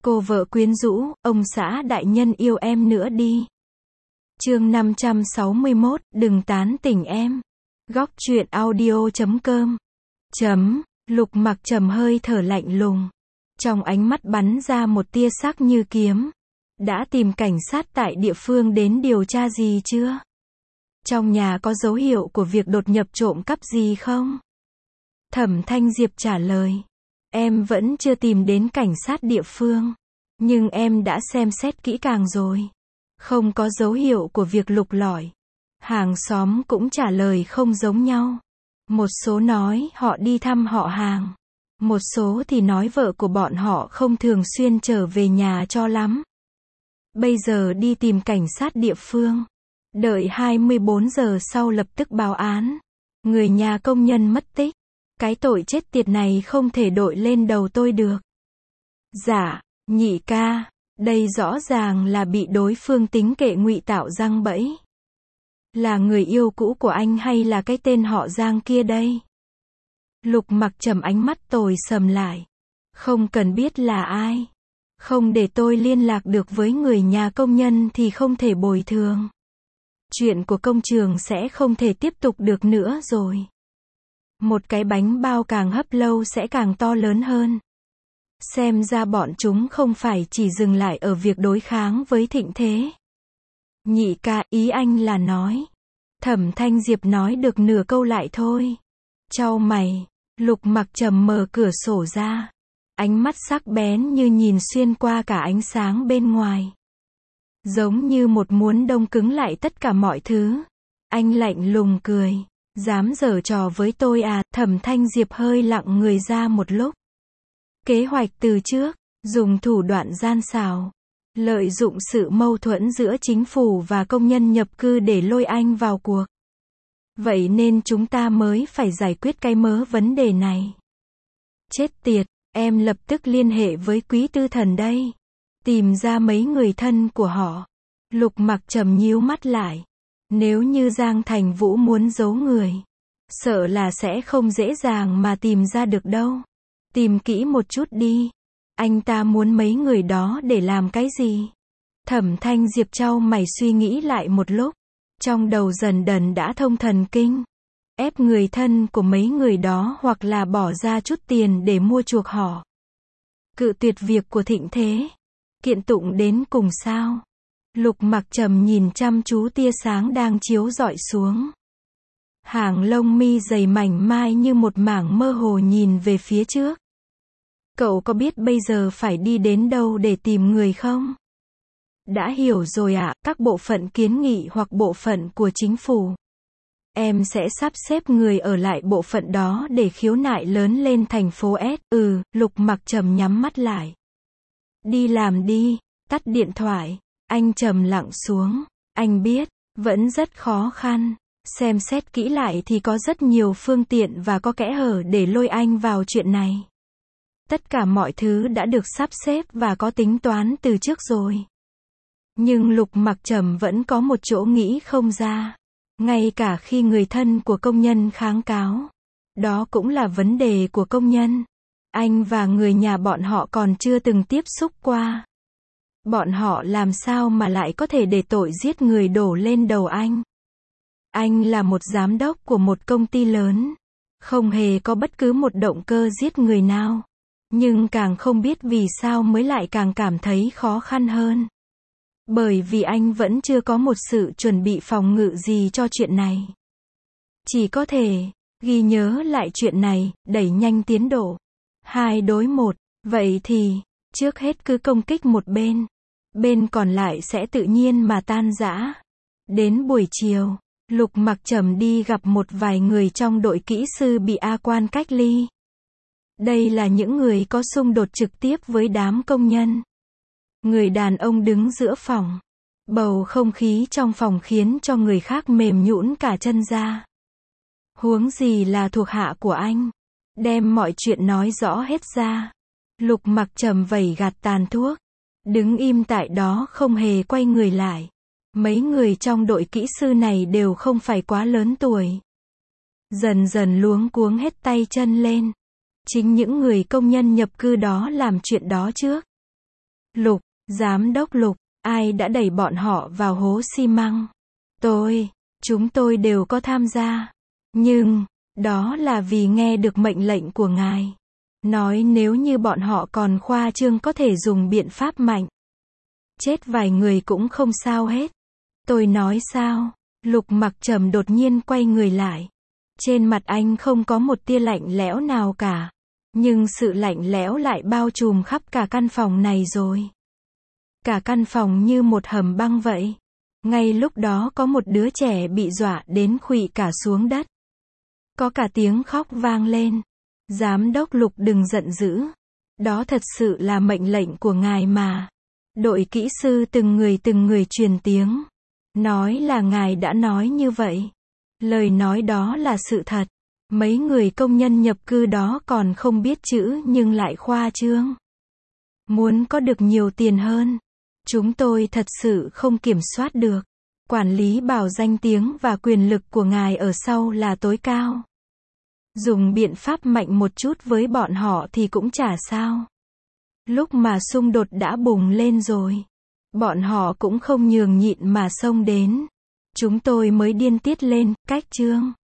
Cô vợ quyến rũ, ông xã đại nhân yêu em nữa đi. Chương 561, đừng tán tỉnh em. Góc truyện audio.com. Lục Mặc Trầm hơi thở lạnh lùng. Trong ánh mắt bắn ra một tia sắc như kiếm. Đã tìm cảnh sát tại địa phương đến điều tra gì chưa? Trong nhà có dấu hiệu của việc đột nhập trộm cắp gì không? Thẩm Thanh Diệp trả lời. Em vẫn chưa tìm đến cảnh sát địa phương. Nhưng em đã xem xét kỹ càng rồi. Không có dấu hiệu của việc lục lọi. Hàng xóm cũng trả lời không giống nhau. Một số nói họ đi thăm họ hàng. Một số thì nói vợ của bọn họ không thường xuyên trở về nhà cho lắm. Bây giờ đi tìm cảnh sát địa phương. Đợi 24 giờ sau lập tức báo án. Người nhà công nhân mất tích. Cái tội chết tiệt này không thể đội lên đầu tôi được. Dạ, nhị ca, đây rõ ràng là bị đối phương tính kệ ngụy tạo giăng bẫy. Là người yêu cũ của anh hay là cái tên họ Giang kia đây? Lục Mặc Trầm ánh mắt tối sầm lại. Không cần biết là ai. Không để tôi liên lạc được với người nhà công nhân thì không thể bồi thường. Chuyện của công trường sẽ không thể tiếp tục được nữa rồi. Một cái bánh bao càng hấp lâu sẽ càng to lớn hơn. Xem ra bọn chúng không phải chỉ dừng lại ở việc đối kháng với Thịnh Thế. Nhị ca, ý anh là nói. Thẩm Thanh Diệp nói được nửa câu lại thôi. Chau mày, Lục Mặc Trầm mở cửa sổ ra. Ánh mắt sắc bén như nhìn xuyên qua cả ánh sáng bên ngoài. Giống như một muốn đông cứng lại tất cả mọi thứ. Anh lạnh lùng cười. Dám giở trò với tôi à? Thẩm Thanh Diệp hơi lặng người ra một lúc. Kế hoạch từ trước, dùng thủ đoạn gian xảo, lợi dụng sự mâu thuẫn giữa chính phủ và công nhân nhập cư để lôi anh vào cuộc. Vậy nên chúng ta mới phải giải quyết cái mớ vấn đề này. Chết tiệt, em lập tức liên hệ với Quý Tư Thần đây. Tìm ra mấy người thân của họ. Lục Mặc Trầm nhíu mắt lại. Nếu như Giang Thành Vũ muốn giấu người, sợ là sẽ không dễ dàng mà tìm ra được đâu. Tìm kỹ một chút đi. Anh ta muốn mấy người đó để làm cái gì? Thẩm Thanh Diệp chau mày suy nghĩ lại một lúc. Trong đầu dần dần đã thông thần kinh. Ép người thân của mấy người đó hoặc là bỏ ra chút tiền để mua chuộc họ. Cự tuyệt việc của Thịnh Thế. Kiện tụng đến cùng sao? Lục Mặc Trầm nhìn chăm chú tia sáng đang chiếu rọi xuống. Hàng lông mi dày mảnh mai như một mảng mơ hồ nhìn về phía trước. Cậu có biết bây giờ phải đi đến đâu để tìm người không? Đã hiểu rồi ạ, các bộ phận kiến nghị hoặc bộ phận của chính phủ. Em sẽ sắp xếp người ở lại bộ phận đó để khiếu nại lớn lên thành phố S. Lục Mặc Trầm nhắm mắt lại. Đi làm đi, tắt điện thoại. Anh trầm lặng xuống. Anh biết, vẫn rất khó khăn. Xem xét kỹ lại thì có rất nhiều phương tiện và có kẽ hở để lôi anh vào chuyện này. Tất cả mọi thứ đã được sắp xếp và có tính toán từ trước rồi. Nhưng Lục Mặc Trầm vẫn có một chỗ nghĩ không ra. Ngay cả khi người thân của công nhân kháng cáo. Đó cũng là vấn đề của công nhân. Anh và người nhà bọn họ còn chưa từng tiếp xúc qua. Bọn họ làm sao mà lại có thể để tội giết người đổ lên đầu anh? Anh là một giám đốc của một công ty lớn. Không hề có bất cứ một động cơ giết người nào. Nhưng càng không biết vì sao mới lại càng cảm thấy khó khăn hơn. Bởi vì anh vẫn chưa có một sự chuẩn bị phòng ngự gì cho chuyện này. Chỉ có thể ghi nhớ lại chuyện này, đẩy nhanh tiến độ. 2 đối 1, vậy thì trước hết cứ công kích một bên. Bên còn lại sẽ tự nhiên mà tan rã. Đến buổi chiều, Lục Mặc Trầm đi gặp một vài người trong đội kỹ sư bị A Quan cách ly. Đây là những người có xung đột trực tiếp với đám công nhân. Người đàn ông đứng giữa phòng. Bầu không khí trong phòng khiến cho người khác mềm nhũn cả chân ra. Huống gì là thuộc hạ của anh. Đem mọi chuyện nói rõ hết ra. Lục Mặc Trầm vẩy gạt tàn thuốc. Đứng im tại đó không hề quay người lại. Mấy người trong đội kỹ sư này đều không phải quá lớn tuổi. Dần dần luống cuống hết tay chân lên. Chính những người công nhân nhập cư đó làm chuyện đó trước. Lục, giám đốc Lục, ai đã đẩy bọn họ vào hố xi măng? Chúng tôi đều có tham gia. Nhưng, đó là vì nghe được mệnh lệnh của ngài. Nói nếu như bọn họ còn khoa trương có thể dùng biện pháp mạnh. Chết vài người cũng không sao hết. Tôi nói sao? Lục Mặc Trầm đột nhiên quay người lại. Trên mặt anh không có một tia lạnh lẽo nào cả. Nhưng sự lạnh lẽo lại bao trùm khắp cả căn phòng này rồi. Cả căn phòng như một hầm băng vậy. Ngay lúc đó có một đứa trẻ bị dọa đến khuỵu cả xuống đất. Có cả tiếng khóc vang lên. Giám đốc Lục đừng giận dữ. Đó thật sự là mệnh lệnh của ngài mà. Đội kỹ sư từng người truyền tiếng. Nói là ngài đã nói như vậy. Lời nói đó là sự thật. Mấy người công nhân nhập cư đó còn không biết chữ nhưng lại khoa trương. Muốn có được nhiều tiền hơn. Chúng tôi thật sự không kiểm soát được. Quản lý bảo danh tiếng và quyền lực của ngài ở sau là tối cao. Dùng biện pháp mạnh một chút với bọn họ thì cũng chả sao. Lúc mà xung đột đã bùng lên rồi. Bọn họ cũng không nhường nhịn mà xông đến. Chúng tôi mới điên tiết lên, cách chương.